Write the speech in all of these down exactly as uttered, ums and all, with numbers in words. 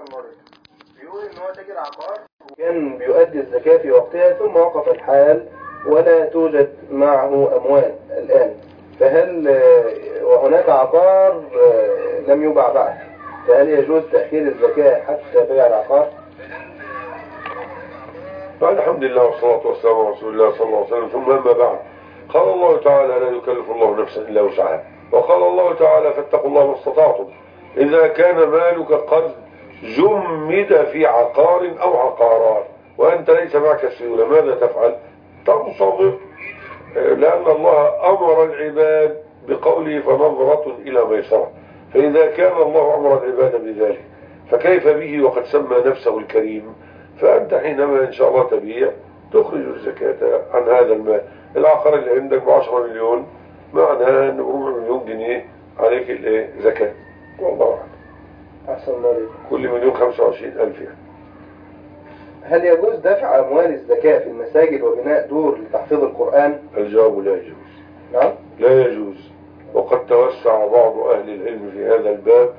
المرة بيقول ان هو تاجر عقار وكان بيؤدي الزكاة في وقتها ثم وقف الحال ولا توجد معه أموال الآن، فهل وهناك عقار لم يباع بعد، فهل يجوز تأخير الزكاة حتى بيع العقار؟ الحمد لله والصلاة والسلام على رسول الله صلى الله عليه وسلم. ثم أما بعد، قال الله تعالى: لا يكلف الله نفسا إلا وسعها. وقال الله تعالى: فاتقوا الله ما استطعتم. إذا كان مالك قد جمد في عقار أو عقارات وأنت ليس معك السيولة، ماذا تفعل؟ تنتظر، لأن الله أمر العباد بقوله: فنظرة إلى ميسرة. فإذا كان الله أمر العباد بذلك فكيف به وقد سمى نفسه الكريم؟ فأنت حينما إن شاء الله تبيع تخرج الزكاة عن هذا المال. العقار اللي عندك بعشرة مليون معناها أن بربع مليون جنيه عليك الايه زكاة. والله أعلم. أحسن الله. كل مليون خمسة وعشرين ألف يعني. هل يجوز دفع أموال الزكاة في المساجد وبناء دور لتحفيظ القرآن؟ الجواب لا يجوز. نعم؟ لا يجوز. وقد توسع بعض أهل العلم في هذا الباب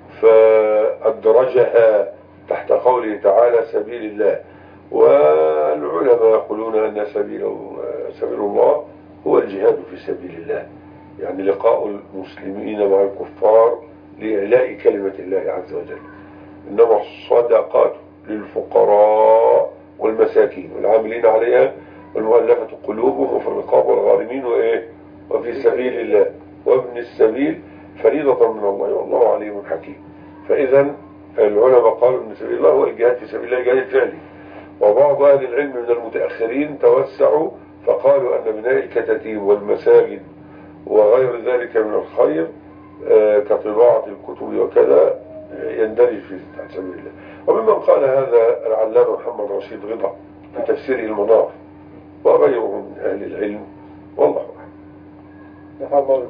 فأدرجها تحت قوله تعالى: سبيل الله. والعلماء يقولون أن سبيل سبيل الله هو الجهاد في سبيل الله، يعني لقاء المسلمين مع الكفار لإعلاء كلمة الله عز وجل. إنما الصدقات للفقراء والمساكين والعاملين عليها والمؤلفة قلوبهم وفي الرقاب والغارمين وإيه وفي سبيل الله وابن السبيل فريضة من الله والله عليم حكيم. فإذا العلماء قالوا ان سبيل الله هو الجهاد في سبيل الله، الجهاد الفعلي. وبعض اهل العلم من المتاخرين توسعوا فقالوا ان بناء الكتاتيب والمساجد وغير ذلك من الخير كطباعه الكتب وكذا يندرج في سبيل الله. وممن قال هذا العلامه محمد رشيد رضا في تفسيره المنار وغيره من اهل العلم، والله اعلم.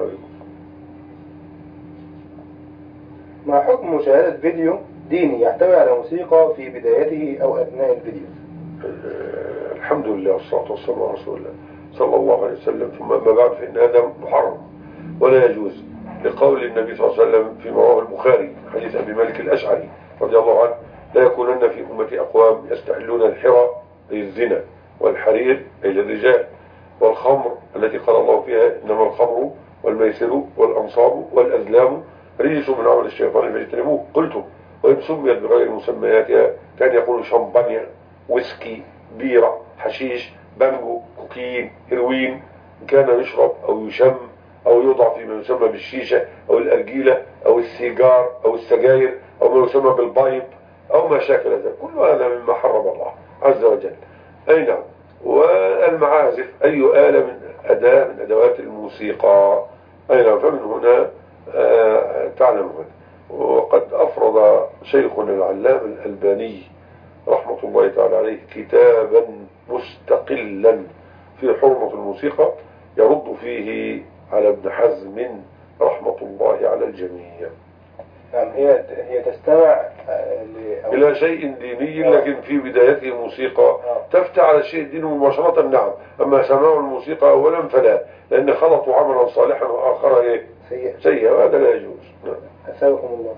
ما حكم مشاهدة فيديو ديني يحتوي على موسيقى في بدايته أو أثناء الفيديو؟ الحمد لله والصلاة والسلام على رسول الله صلى الله عليه وسلم. ثم أما بعد، فإن هذا محرم ولا يجوز، لقول النبي صلى الله عليه وسلم في رواه البخاري حديث أبي مالك الأشعري رضي الله عنه: لا يكونن في أمتي أقوام يستحلون الحرى أي الزنا والحرير أي الرجال والخمر التي قال الله فيها: إنما الخمر والميسر والأنصاب والأزلام رجس من عمل الشيطان فاجتنبوه. قلت: وإن سميت بغير مسمياتها كان يقول شمبانيا، ويسكي، بيرة، حشيش، بانجو، كوكين، هيروين، كان يشرب أو يشم أو يوضع فيما يسمى بالشيشة أو الأرجيلة أو السيجار أو السجاير أو ما يسمى بالبايب أو ما شاكل ذلك، كل هذا مما حرم الله عز وجل. أي نعم. والمعازف أي آلة من أداة من أدوات الموسيقى. أي نعم. فمن هنا آه تعلم هذا. وقد أفرض شيخنا العلام الألباني رحمة الله تعالى عليه كتابا مستقلا في حرمة الموسيقى يرد فيه على ابن حزم رحمة الله على الجميع. نعم. هي هي تستمع إلى شيء ديني لكن في بدايته موسيقى تفتح على الشيء الديني مباشرة. نعم. أما سماع الموسيقى أولا فلا، لأن خلطوا عملا صالحا وآخر إيه سيء سيء، وهذا لا يجوز. نعم. أسألكم الله.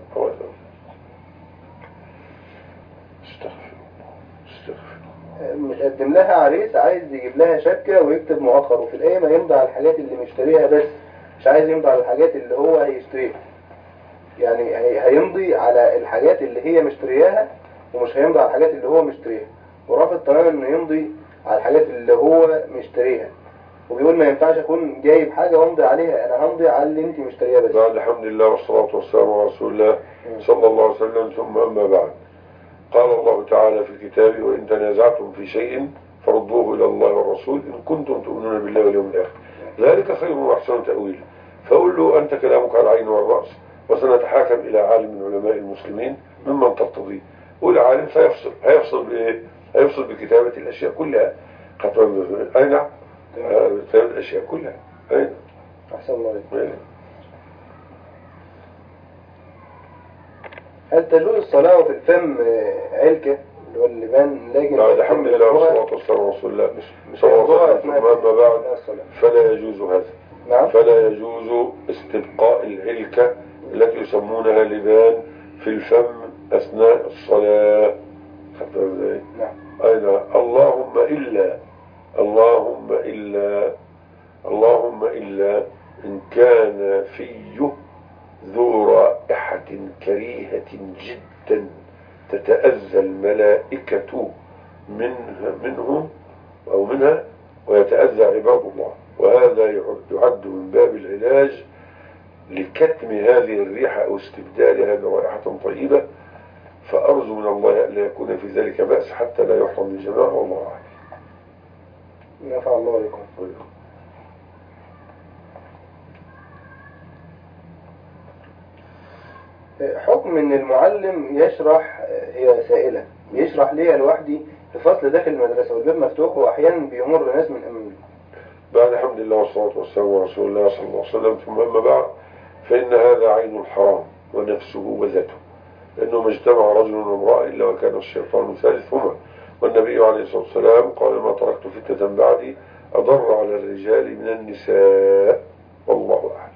استغفر الله استغفر الله. مقدم لها عريس عايز يجيب لها شبكة ويكتب مؤخر، وفي القايمة يمضي على الحاجات اللي مشتريها بس، مش عايز يمضي على الحاجات اللي هو هيشتريها. يعني هيمضي على الحاجات اللي هي مشترياها ومش هيمضي على الحاجات اللي هو مشتريها، ورافض تماما انه يمضي على الحاجات اللي هو مشتريها، وبيقول ما ينفعش اكون جايب حاجة وامضي عليها، انا همضي على اللي انت مشتريها بس. بعد الحمد لله والصلاة والسلام على رسول الله صلى الله عليه وسلم. ثم أما بعد، قال الله تعالى في كتابه: وإن تنازعتم في شيء فردوه إلى الله والرسول إن كنتم تؤمنون بالله واليوم الآخر ذلك خير وأحسن تأويلا. فقل له: أنت كلامك على العين والرأس، وسنتحاكم إلى عالم من علماء المسلمين ممن تقتضيه. والعالم سيفصل هيفصل بإيه؟ هيفصل بكتابة الأشياء كلها. أي نعم. كتابة الأشياء كلها. أي نعم. أحسن الله عليك. هل تجوز الصلاة في الفم علكة اللي هو اللبان لكن بعد الحمد لله والصلاة والسلام على رسول الله صلى الله عليه وسلم. أما بعد فلا يجوز هذا. نعم. فلا يجوز استبقاء العلكة التي يسمونها لبان في الفم أثناء الصلاة. خدت ازاي؟ نعم. أين اللهم إلا اللهم إلا اللهم إلا إن كان فيه ذو رائحة كريهة جدا تتأذى الملائكة منه, منه أو منها ويتأذى عباد الله، وهذا يعد من باب العلاج لكتم هذه الريحة أو استبدالها برائحة طيبة. فأرجو من الله أن لا يكون في ذلك بأس حتى لا يحرم الجماعة، والله أعلم. نفع الله بكم. حكم ان المعلم يشرح، هي سائلة، يشرح ليا لوحدي في فصل داخل المدرسة والباب مفتوح واحيانا بيمر ناس من امامي. بعد الحمد لله والصلاة والسلام على رسول الله صلى الله عليه وسلم، ثم أما بعد، فإن هذا عين الحرام ونفسه وذاته، لأنه ما اجتمع رجل وامرأة إلا وكان الشيطان ثالثهما، والنبي عليه الصلاة والسلام قال ما تركت فتنة بعدي أضر على الرجال من النساء، والله أعلم.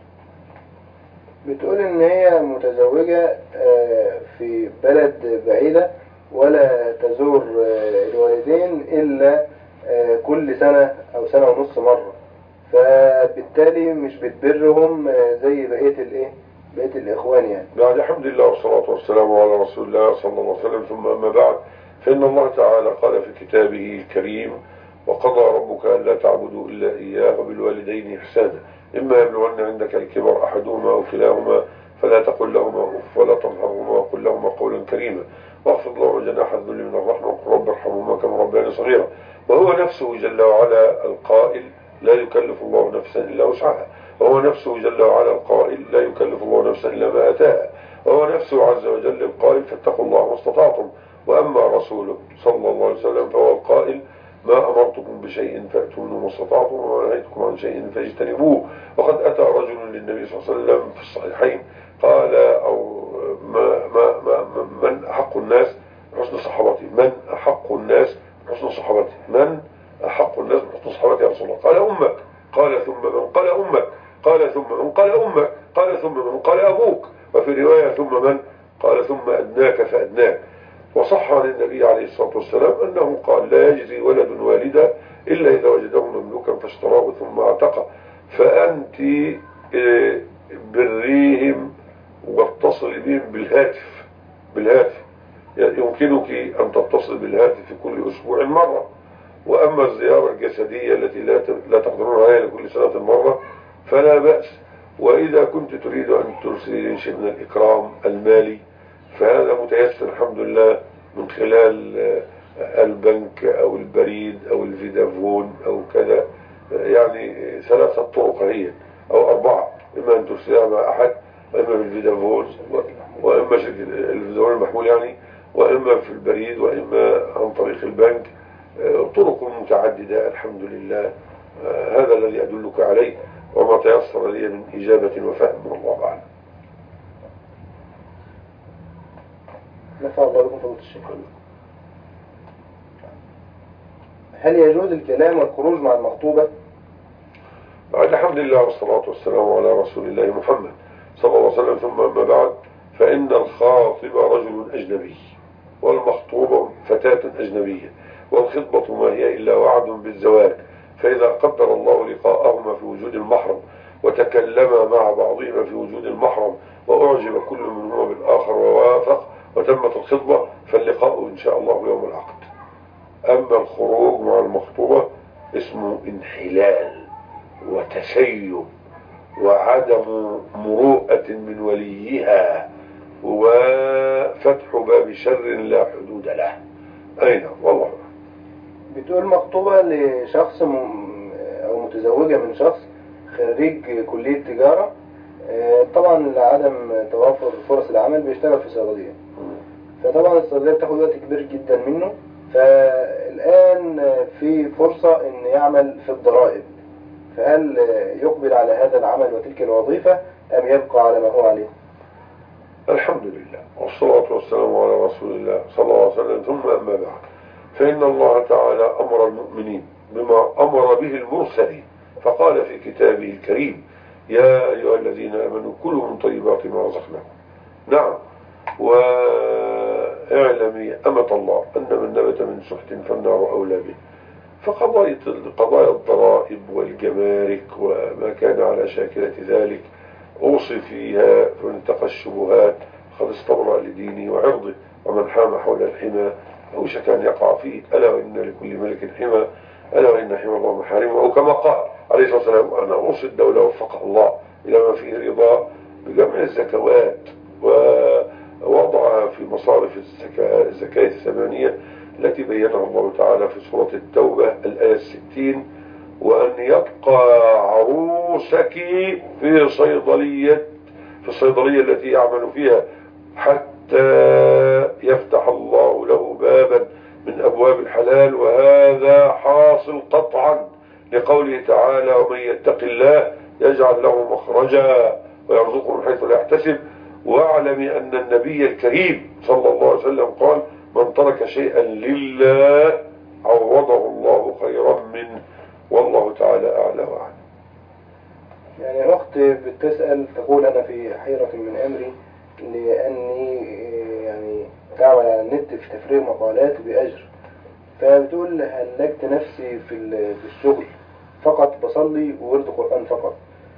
بتقول ان هي متزوجة في بلد بعيدة ولا تزور الوالدين الا كل سنة او سنة ونص مرة، فبالتالي مش بتبرهم زي بقية الايه بقية الاخوان يعني. بعد الحمد لله والصلاة والسلام على رسول الله صلى الله عليه وسلم، ثم أما بعد، فإن الله تعالى قال في كتابه الكريم وقضى ربك ألا تعبدوا إلا إياه وبالوالدين إحسانا إما يبلغن عندك الكبر أحدهما أو كلاهما فلا تقل لهما أف ولا تنهرهما وقل لهما قولا كريما واخفض لهما جناح الذل من الرحمة وقل رب ارحمهما كما ربياني صغيرا. وهو نفسه جل وعلا القائل لا يكلف الله نفسا إلا وسعها، وهو نفسه جل وعلا القائل لا يكلف الله نفسا إلا ما أتاها، وهو نفسه عز وجل القائل فاتقوا الله ما استطعتم. وأما رسوله صلى الله عليه وسلم فهو القائل ما أمرتكم بشيء فأتونه ما استطعتم وما نهيتكم عن شيء فاجتنبوه. وقد أتى رجل للنبي صلى الله عليه وسلم في الصحيحين قال أو ما ما ما من أحق الناس بحسن صحابته من أحق الناس بحسن صحابته من أحق الناس بحسن صحابته يا رسول الله؟ قال أمك، قال ثم من؟ قال أمك، قال ثم من؟ قال أمك، قال ثم من؟ قال أبوك، وفي رواية ثم من؟ قال ثم أدناك فأدناك. وصح عن النبي عليه الصلاة والسلام أنه قال لا يجزي ولد والدا إلا إذا وجده مملوكا فاشتراه ثم اعتقه. فأنت بريهم واتصل بهم بالهاتف بالهاتف يعني يمكنك أن تتصل بالهاتف في كل أسبوع مرة. وأما الزيارة الجسدية التي لا تقدرون عليها لكل سنة مرة فلا بأس. وإذا كنت تريد أن ترسل شيء من الإكرام المالي فهذا متيسر الحمد لله من خلال البنك أو البريد أو الفيدافون أو كذا، يعني ثلاثة طرق هي أو أربعة، إما أن ترسلها مع أحد وإما بالفيدافون وإما شركة الفيدافون المحمول يعني وإما في البريد وإما عن طريق البنك. طرق متعددة الحمد لله. هذا الذي أدلك عليه وما تيسر لي من إجابة وفهم من الله أعلم. نفع الله بكم فضيلة الشيخ. هل يجوز الكلام والخروج مع المخطوبة؟ بعد الحمد لله والصلاة والسلام على رسول الله محمد صلى الله عليه وسلم، ثم أما بعد، فإن الخاطب رجل أجنبي والمخطوبة فتاة أجنبية، والخطبة ما هي إلا وعد بالزواج، فإذا قدر الله لقاءهما في وجود المحرم وتكلما مع بعضهما في وجود المحرم وأعجب كل منهما بالآخر ووافق وتمت الخطبة فاللقاء إن شاء الله يوم العقد. أما الخروج مع المخطوبة اسمه انحلال وتسيب وعدم مروءة من وليها وفتح باب شر لا حدود له. أين والله. بتقول مخطوبة لشخص م... أو متزوجة من شخص خريج كلية تجارة، طبعا لعدم توافر فرص العمل بيشتغل في صيدلية، فطبعا الصيدلية بتاخد وقت كبير جدا منه، فالآن في فرصة ان يعمل في الضرائب، فهل يقبل على هذا العمل وتلك الوظيفة أم يبقى على ما هو عليه؟ الحمد لله والصلاة والسلام على رسول الله صلى الله عليه وسلم، ثم أما بعد، فإن الله تعالى أمر المؤمنين بما أمر به المرسلين، فقال في كتابه الكريم يا أيها الذين آمنوا كلوا من طيبات ما رزقناكم. نعم، و اعلمي أمة الله أن من نبت من سحت فالنار أولى به. فقضايا قضايا الضرائب والجمارك وما كان على شاكلة ذلك أوصي فيها فمن اتقى الشبهات قد استبرأ لدينه وعرضه، ومن حام حول الحمى أوشك أن يقع فيه، ألا وإن لكل ملك حمى، ألا وإن حمى الله محارمه. أو كما قال عليه الصلاة والسلام: أنا أوصي الدولة وفقها الله إلى ما فيه رضا بجمع الزكوات ووضعها في مصارف الزكاة, الزكاة الثمانية التي بينها الله تعالى في سورة التوبة الآية الستين: وأن يبقى عروسك في صيدلية في الصيدلية التي يعمل فيها حتى يفتح الله له بابا من أبواب الحلال. وهذا حاصل قطعا لقوله تعالى: ومن يتق الله يجعل له مخرجا ويرزقه من حيث لا يحتسب. واعلم أن النبي الكريم صلى الله عليه وسلم قال: من ترك شيئا لله عوضه الله خيرا منه، والله تعالى أعلى وأعلم. يعني أخت بتسأل تقول: أنا في حيرة من أمري لأني يعني تعمل على النت في تفريغ مقالات بأجر، فبتقول هلكت نفسي في الشغل فقط بصلي وورد قرآن فقط،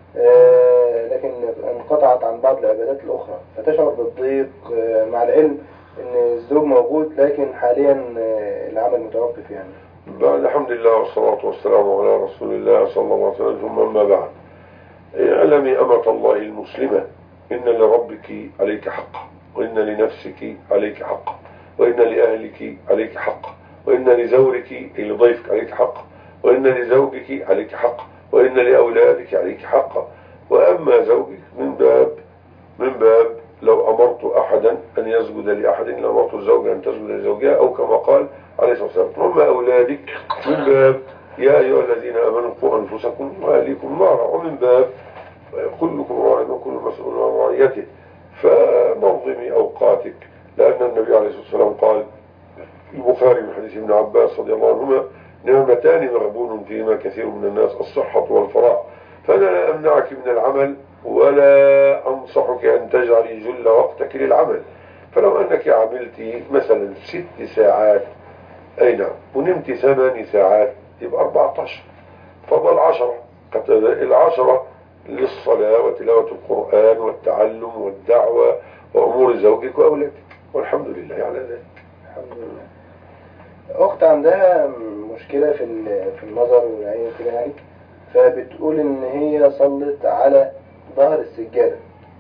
آه لكن انقطعت عن بعض العبادات الأخرى، فتشعر بالضيق آه مع العلم أن الزوج موجود لكن حاليا آه العمل متوقف. يعني بعد الحمد لله والصلاة والسلام على رسول الله صلى الله عليه وسلم، ثم أما بعد، اعلمي أمة الله المسلمة إن لربك عليك حقا، وإن لنفسك عليك حقا، وإن لأهلك عليك حقا، وإن لزورك لضيفك عليك حقا، وإن لزوجك عليك حقا، وإن لأولادك عليك حقا. وأما زوجك من باب من باب لو أمرت أحدا أن يسجد لأحد لأمرت الزوجة أن تسجد لزوجها، أو كما قال عليه الصلاة والسلام. وأما أولادك من باب يا أيها الذين آمنوا قوا أنفسكم وأهليكم نارا، ومن باب كلكم راع وكل مسؤول عن رعيته. فنظمي أوقاتك، لأن النبي عليه الصلاة والسلام قال في البخاري من حديث ابن عباس رضي الله عنهما: نعمتان مغبون فيهما كثير من الناس، الصحة والفراغ. فأنا لا أمنعك من العمل ولا أنصحك أن تجعلي جل وقتك للعمل. فلو أنك عملت مثلا ست ساعات أي نعم ونمت ثمان ساعات يبقى أربعة عشر، فضل عشرة. العشرة للصلاة وتلاوة القرآن والتعلم والدعوة وأمور زوجك وأولادك، والحمد لله على ذلك. الحمد لله. أخت عندها مشكلة في في النظر والعين كده يعني، فبتقول إن هي صلت على ظهر السجادة،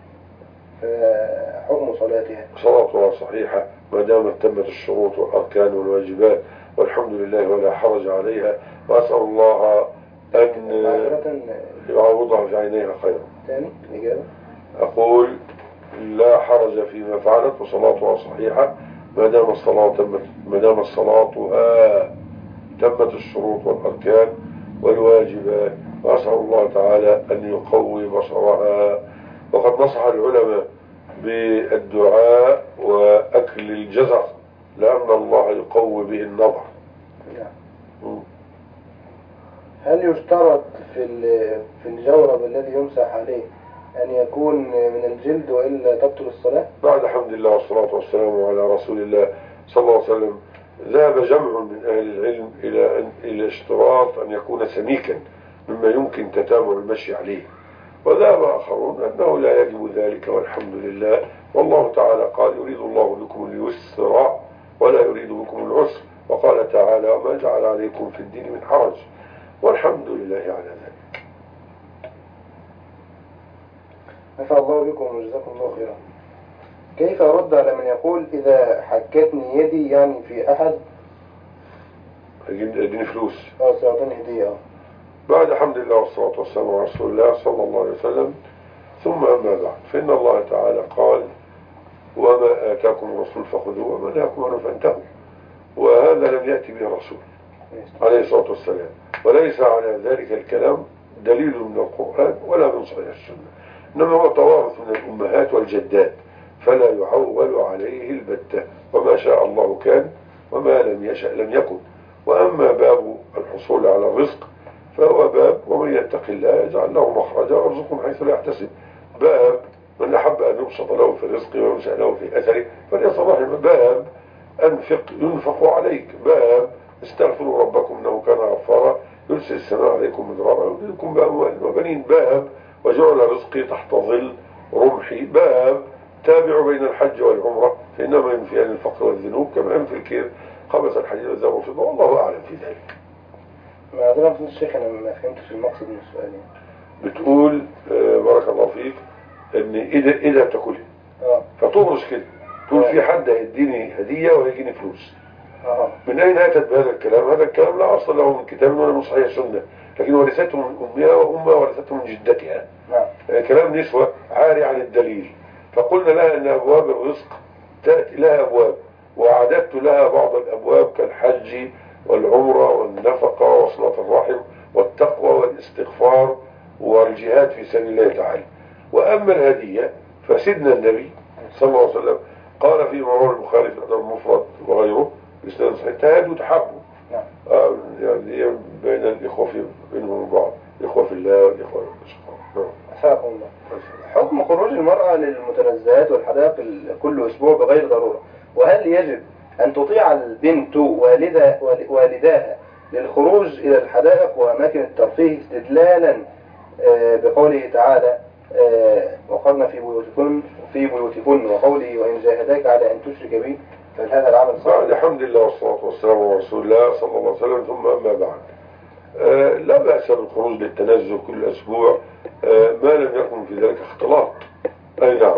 فحكم صلاتها؟ صلاتها صحيحة ما دامت تمت الشروط والأركان والواجبات، والحمد لله ولا حرج عليها، وأسأل الله أن يعوضها في عينيها خيرا. ثاني الإجابة أقول لا حرج فيما فعلت، وصلاتها صحيحة ما دام الصلاة تمت ما دام صلاتها تمت الشروط والأركان والواجبات، وأسأل الله تعالى أن يقوي بصرها. وقد نصح العلماء بالدعاء وأكل الجزر لأن الله يقوي به النظر. هل يشترط في في الجورب الذي يمسح عليه أن يكون من الجلد وإلا تبطل الصلاة؟ بعد حمد الله والصلاة والسلام على رسول الله صلى الله عليه وسلم، ذهب جمع من أهل العلم إلى أن إلى اشتراط أن يكون سميكا مما يمكن تتابع المشي عليه، وذهب آخرون أنه لا يجب ذلك، والحمد لله. والله تعالى قال: يريد الله بكم اليسر ولا يريد بكم العسر، وقال تعالى: وما جعل عليكم في الدين من حرج، والحمد لله على ذلك. نفع الله بكم وجزاكم الله خيرا. كيف أرد على من يقول إذا حكتني يدي يعني في أحد اديني فلوس اه سيعطيني هدية؟ بعد حمد الله والصلاة والسلام على رسول الله صلى الله عليه وسلم، ثم أما بعد، فإن الله تعالى قال: وما آتاكم الرسول فخذوه وما نهاكم عنه فانتهوا. وهذا لم يأتي به الرسول عليه الصلاة والسلام، وليس على ذلك الكلام دليل من القرآن ولا من صحيح السنة، إنما هو توارث من الأمهات والجدات، فلا يعول عليه البتة، وما شاء الله كان وما لم يشأ لم يكن. وأما باب الحصول على الرزق فهو باب ومن يتق الله يجعل له مخرجا ويرزقه من حيث لا يحتسب. باب من أحب أن يبسط له في الرزق وينشأ له في أثره فليصل رحمه. باب أنفق ينفق عليك، باب استغفروا ربكم إنه كان غفارا يرسل السماء عليكم مدرارا ويمددكم بأموال وبنين، باب وجعل رزقي تحت ظل رمحي، باب تابع بين الحج والعمرة فإنما ينفيان الفقر والذنوب كما ينفي الكير خبث الحديد والذهب والفضة، والله أعلم في ذلك. معذرة يا الشيخ أنا ما فهمتش المقصد من السؤال يعني. بتقول آه بارك الله فيك إن إذا إذا بتاكلها اه فتبرز كده تقول آه. في حد هيديني هدية وهيجيني فلوس. اه من أين أتت بهذا الكلام؟ هذا الكلام لا أصل له من كتاب ولا من صحيح السنة، لكن ورثته من أمها وأمها ورثته من جدتها. نعم. آه كلام نسوة عاري عن الدليل. فقلنا لها أن أبواب الرزق تأتي لها أبواب، وأعددت لها بعض الأبواب كالحج والعمرة والنفقة وصلة الرحم والتقوى والاستغفار والجهاد في سبيل الله تعالى. وأما الهدية فسيدنا النبي صلى الله عليه وسلم قال في رواه البخاري في الأدب المفرد وغيره بإسناد صحيح تهادوا تحابوا. نعم. آه يعني بين الإخوة في بينهم بعض، الإخوة في الله والإخوة في الأشقاء. نعم. أساكم الله. حكم خروج المرأة للمتنزهات والحدائق ال- كل أسبوع بغير ضرورة، وهل يجب أن تطيع البنت والدها والداها للخروج إلى الحدائق وأماكن الترفيه استدلالا آه، بقوله تعالى آه، وقرن في بيوتكن في بيوتكن وقوله وإن جاهداك على أن تشرك بي فهل هذا العمل صحيح؟ بعد الحمد لله والصلاة والسلام على رسول الله صلى الله عليه وسلم، ثم أما بعد آه لا بأس بالخروج للتنزه كل أسبوع آه ما لم يكن في ذلك اختلاط. أي نعم.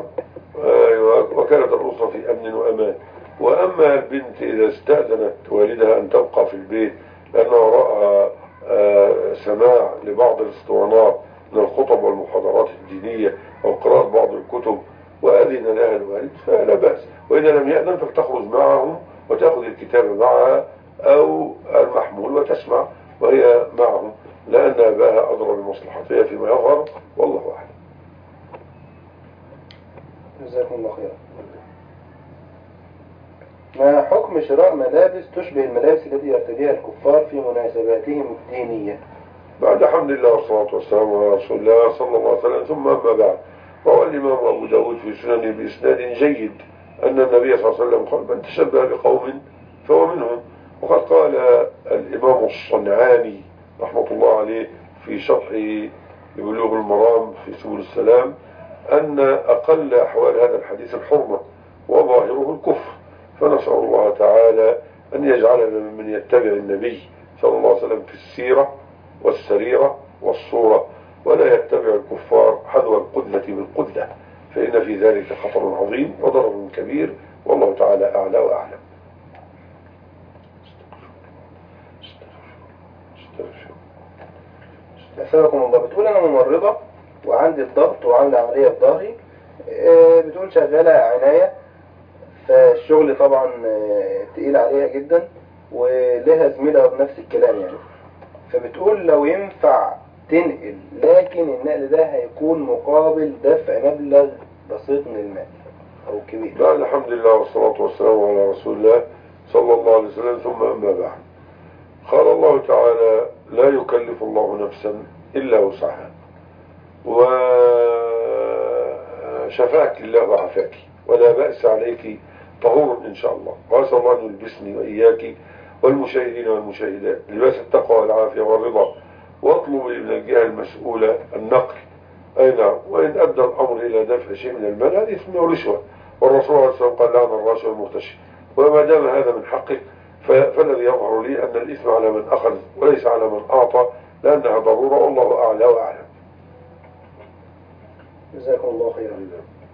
آه وكانت الأسرة في أمن وأمان. وأما البنت إذا استأذنت والدها أن تبقى في البيت لأنه رأى آه سماع لبعض الاسطوانات من الخطب والمحاضرات الدينية أو قراءة بعض الكتب وأذن لها الوالد فلا بأس، وإذا لم يأذن فلتخرج معهم وتأخذ الكتاب معها أو المحمول وتسمع وهي معهم، لأن أباها أضرب بمصلحتها فيما يظهر، والله أعلم. جزاكم الله خيرا. ما حكم شراء ملابس تشبه الملابس التي يرتديها الكفار في مناسباتهم الدينية؟ بعد حمد الله والصلاة والسلام على رسول الله صلى الله عليه وسلم، ثم أما بعد، روى الإمام أبو داود في سننه بإسناد جيد أن النبي صلى الله عليه وسلم قال من تشبه بقوم فهو منهم. وقد قال الإمام الصنعاني رحمة الله عليه في شرح بلوغ المرام في سبل السلام أن أقل أحوال هذا الحديث الحرمة وظاهره الكفر، فنسأل الله تعالى أن يجعلنا ممن يتبع النبي صلى الله عليه وسلم في السيرة والسريرة والصورة، ولا يتبع الكفار حذو القدة بالقدة، فإن في ذلك خطر عظيم وضرر كبير، والله تعالى أعلى وأعلم. أسألكم الله. بتقول أنا ممرضة وعندي الضغط وعاملة عملية في ظهري، آه، بتقول شغالة عناية، فالشغل طبعا آه، تقيل عليها جدا ولها زميلها بنفس الكلام يعني، فبتقول لو ينفع تنقل لكن النقل ده هيكون مقابل دفع مبلغ بسيط من المال أو كبير. بعد الحمد لله والصلاة والسلام على رسول الله صلى الله عليه وسلم، ثم أما بعد، قال الله تعالى لا يكلف الله نفسا إلا وسعها، وشفاك الله وعافاك ولا بأس عليك طهور إن شاء الله، وأسأل الله أن يلبسني وإياك والمشاهدين والمشاهدات لباس التقوى والعافية والرضا، واطلب من الجهة المسؤولة النقل. أي نعم. وإن أدى الأمر إلى دفع شيء من المال هذه اسمه رشوة، والرسول عليه الصلاة والسلام قال لعن الراشي والمرتشي، وما دام هذا من حقك فالذي يظهر لي أن الإثم على من أخذ وليس على من أعطى، لأنها ضرورة، والله أعلى وأعلم. جزاكم الله خيرا.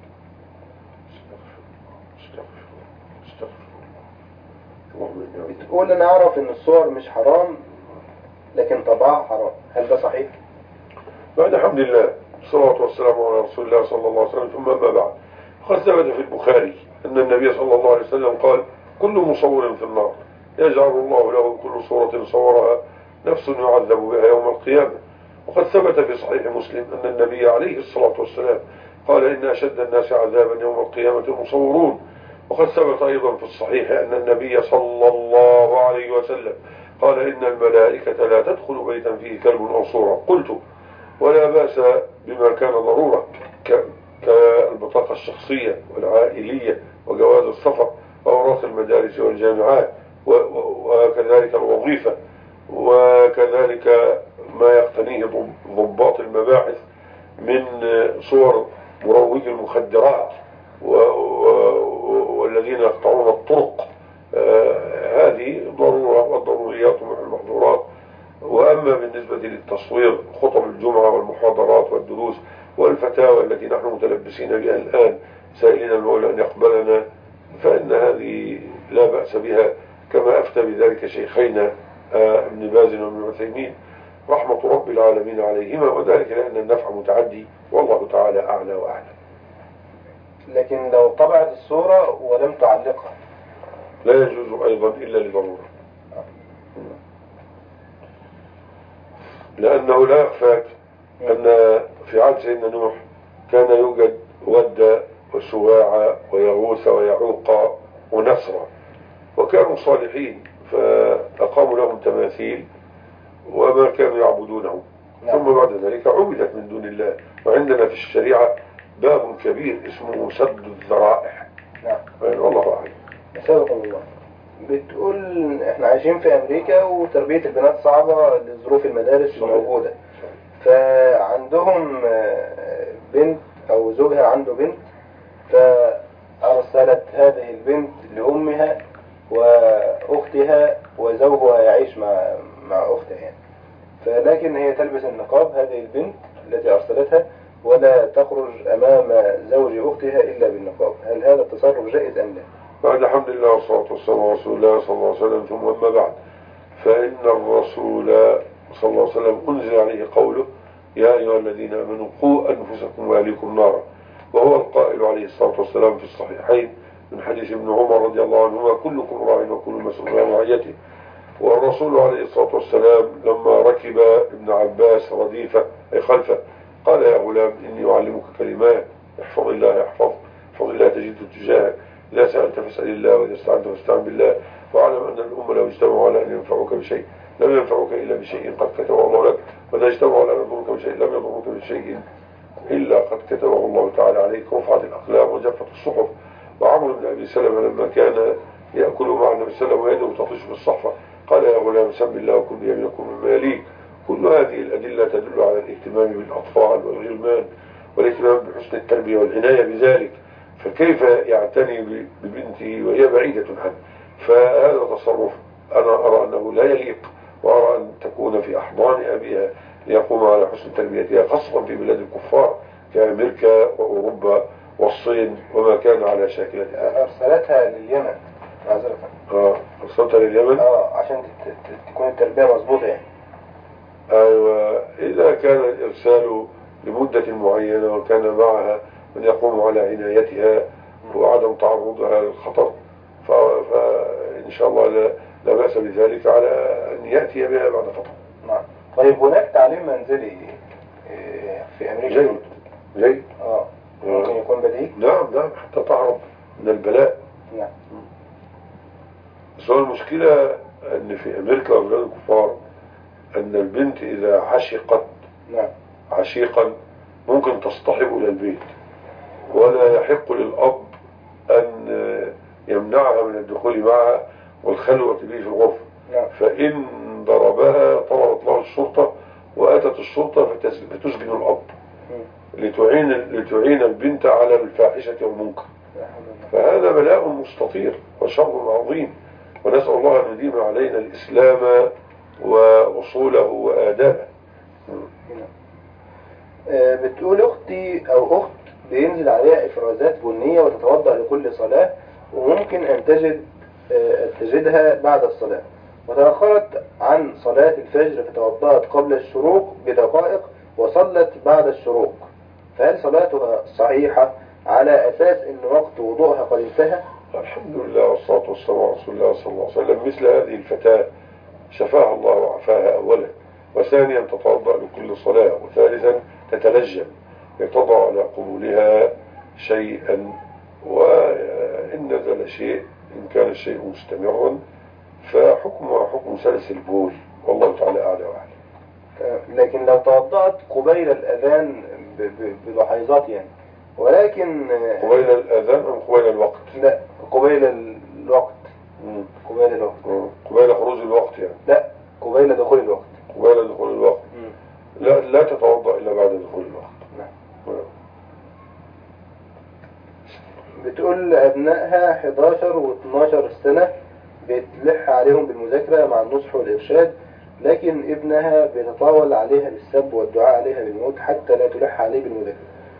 بتقول أنا أعرف إن الصور مش حرام لكن طبعها حرام، هل ده صحيح؟ بعد الحمد لله الصلاة والسلام على رسول الله صلى الله عليه وسلم، ثم أما بعد، قد ثبت في البخاري أن النبي صلى الله عليه وسلم قال كل مصور في النار يجعل الله له كل صورة صورها نفس يعذب بها يوم القيامة. وقد ثبت في صحيح مسلم أن النبي عليه الصلاة والسلام قال إن أشد الناس عذابا يوم القيامة المصورون. وقد ثبت أيضا في الصحيح أن النبي صلى الله عليه وسلم قال إن الملائكة لا تدخل بيتا فيه كلب أو صورة. قلت ولا بأس بما كان ضرورة كالبطاقة الشخصية والعائلية وجواز السفر، وأوراق المدارس والجامعات، وكذلك الوظيفة، وكذلك ما يقتنيه ضباط المباحث من صور مروج المخدرات والذين يقطعون الطرق. هذه ضرورة، والضروريات مع المحظورات. وأما بالنسبة للتصوير خطب الجمعة والمحاضرات والدروس والفتاوى التي نحن متلبسين بها الآن سائلين المولى أن يقبلنا، فإن هذه لا بأس بها، كما أفتى بذلك شيخينا ابن باز وابن عثيمين رحمة رب العالمين عليهما، وذلك لأن النفع متعدي، والله تعالى أعلى وأعلم. لكن لو طبعت الصورة ولم تعلقها لا يجوز أيضا إلا لضرورة، لأنه لا يخفاك أن في عهد سيدنا نوح كان يوجد ود وسواع ويغوث ويعوق ونسرا، وكانوا صالحين فأقاموا لهم تماثيل وما كانوا يعبدونه. نعم. ثم بعد ذلك عبدت من دون الله. وعندنا في الشريعة باب كبير اسمه سد الذرائع. نعم. والله أعلم. أسألكم الله. بتقول احنا عايشين في أمريكا وتربية البنات صعبة لظروف المدارس الموجودة، فعندهم بنت أو زوجها عنده بنت، فأرسلت هذه البنت لأمها وأختها وزوجها يعيش مع مع أختها يعني. فلكن هي تلبس النقاب هذه البنت التي أرسلتها ولا تخرج أمام زوج أختها إلا بالنقاب. هل هذا التصرف جائز أم لا؟ بعد الحمد لله والصلاة والسلام على رسول الله صلى الله عليه وسلم. ثم أما بعد، فإن الرسول صلى الله عليه وسلم أنزل عليه قوله يا أيها الذين آمنوا قوا أنفسكم وأهليكم نارا، وهو القائل عليه الصلاة والسلام في الصحيحين من حديث ابن عمر رضي الله عنهما كلكم راع وكل مسؤول عن رعيته. والرسول عليه الصلاة والسلام لما ركب ابن عباس رديفه أي خلفه قال يا غلام إني أعلمك كلمات احفظ الله يحفظ احفظ الله تجده تجاهك، إذا سألت فاسأل الله وإذا استعنت فاستعن بالله، واعلم أن الأمة لو اجتمعوا على أن ينفعوك بشيء لم ينفعوك إلا بشيء قد كتبه الله لك، وإذا اجتمعوا على أن يضروك بشيء لم يضروك بشيء إلا قد كتبه الله تعالى عليك. رفعت الأقلام وجفت الصحف. وعمرو بن أبي سلمة لما كان يأكل مع النبي صلى الله عليه وسلم ويده تطيش بالصحفة قال يا غلام سم الله وكل بيمينكم مما يليك. كل هذه الأدلة تدل على الاهتمام بالأطفال والغلمان والاهتمام بحسن التربية والعناية بذلك، فكيف يعتني ببنته وهي بعيدة عنه؟ فهذا تصرف أنا أرى أنه لا يليق، وأرى أن تكون في أحضان أبيها ليقوم على حسن تربيتها، خاصة في بلاد الكفار كأمريكا وأوروبا والصين وما كان على شاكلتها. أرسلتها لليمن معذرة. اه أرسلتها لليمن اه عشان تكون التربية مظبوطة يعني. أيوة، إذا كان الإرسال لمدة معينة وكان معها من يقوم على عنايتها وعدم تعرضها للخطر فإن شاء الله لا, لا بأس بذلك على أن يأتي بها بعد فترة. نعم. طيب هناك تعليم منزلي في أمريكا؟ جيد جيد. اه ممكن يكون بديل؟ نعم نعم حتى تعرض من البلاء. نعم. بس هو المشكلة أن في أمريكا وبلاد الكفار أن البنت إذا عشقت نعم عشيقا ممكن تصطحب إلى البيت، ولا يحق للأب أن يمنعها من الدخول معها والخلوة به في الغرفة. نعم. فإن ضربها طلبت له الشرطة وأتت الشرطة فتسجن الأب لتعين لتعين البنت على الفاحشة والمنكر. فهذا بلاء مستطير وشر عظيم، ونسأل الله أن يديم علينا الإسلام وأصوله وآدابه. بتقول أختي أو أخت بينزل عليها إفرازات بنية وتتوضأ لكل صلاة، وممكن أن تجد تجدها بعد الصلاة، وتأخرت عن صلاة الفجر فتوضأت قبل الشروق بدقائق وصلت بعد الشروق، فهل صلاتها صحيحة على أساس أن وقت وضوءها قد انتهى؟ الحمد لله والصلاة والسلام على رسول الله صلى الله عليه وسلم. مثل هذه الفتاة شفاها الله وعفاها أولا، وثانيا تتوضأ لكل صلاة، وثالثا تتلجم يتضع على قبولها شيئا، وإن نزل شيء إن كان الشيء مستمرا فحكمها حكم سلس البول، والله تعالى أعلى وأعلم. لكن لو توضأت قبيل الأذان بلحظات يعني، ولكن قبيل الأذان أم قبيل الوقت؟ لا قبيل الوقت. مم. قبيل الوقت. مم. قبيل خروج الوقت يعني. لا، قبيل دخول الوقت. قبيل دخول الوقت. مم. لا لا تتوضأ إلا بعد دخول الوقت. نعم. مم. بتقول أبنائها حداشر و اتناشر سنة، بتلح عليهم بالمذاكرة مع النصح والإرشاد، لكن ابنها بيتطاول عليها بالسب والدعاء عليها بالموت حتى لا تلح عليه بالمذاكرة.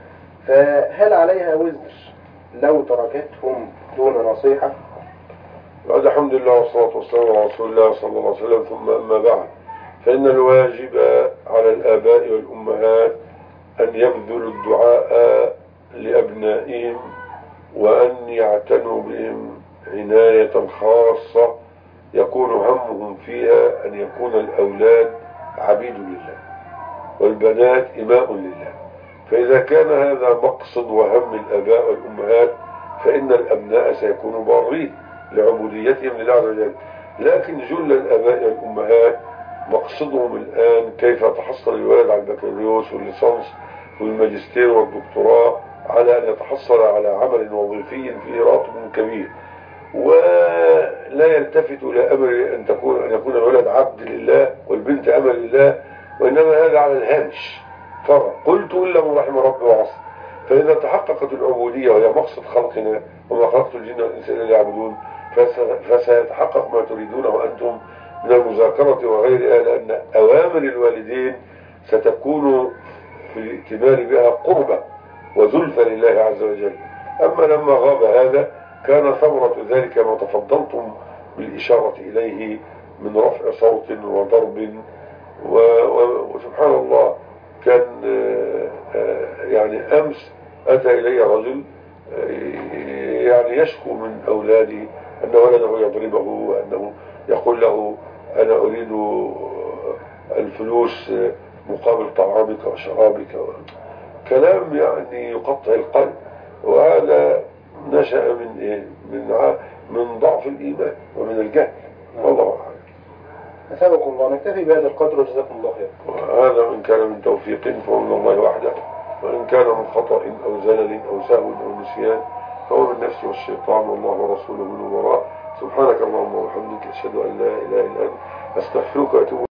فهل عليها وزر لو تركتهم دون نصيحة؟ بعد الحمد لله والصلاة والسلام على رسول الله صلى الله عليه وسلم، ثم أما بعد، فإن الواجب على الآباء والأمهات أن يبذلوا الدعاء لأبنائهم وأن يعتنوا بهم عناية خاصة يكون همهم فيها أن يكون الأولاد عبيد لله والبنات إماء لله. فإذا كان هذا مقصد وهم الآباء والأمهات فإن الأبناء سيكونوا بارين لعبوديتهم لله عز وجل. لكن جل الآباء والأمهات مقصدهم الآن كيف يتحصل الولد على البكالوريوس والليسانس والماجستير والدكتوراه، على أن يتحصل على عمل وظيفي فيه راتب كبير، ولا يلتفت إلى أمر أن تكون أن يكون الولد عبد لله والبنت أمة لله، وإنما هذا على الهامش فرق. قلت إلا من رحم ربي وعصر. فإذا تحققت العبودية وهي مقصد خلقنا وما خلقت الجن والإنس إلا ليعبدون فسيتحقق ما تريدونه أنتم من المذاكرة وغيرها، لأن أوامر الوالدين ستكون في الائتمان بها قربة وزلفى لله عز وجل. أما لما غاب هذا كان ثمرة ذلك ما تفضلتم بالإشارة إليه من رفع صوت وضرب، وسبحان الله كان يعني أمس أتى إلي رجل يعني يشكو من أولادي أن ولده يضربه وأنه يقول له أنا أريد الفلوس مقابل طعامك وشرابك، كلام يعني يقطع القلب. وهذا نشأ من إيه؟ من من ضعف الإيمان ومن الجهل. والله أعلم. أسألكم الله. نكتفي بهذا القدر وجزاكم الله خير. وهذا إن كان من توفيق فمن الله وحده، وإن كان من خطأ أو زلل أو سهو أو نسيان فهو من نفسي والشيطان، والله ورسوله من وراء. سبحانك اللهم وبحمدك أشهد أن لا إله إلا أنت أستغفرك وأتوب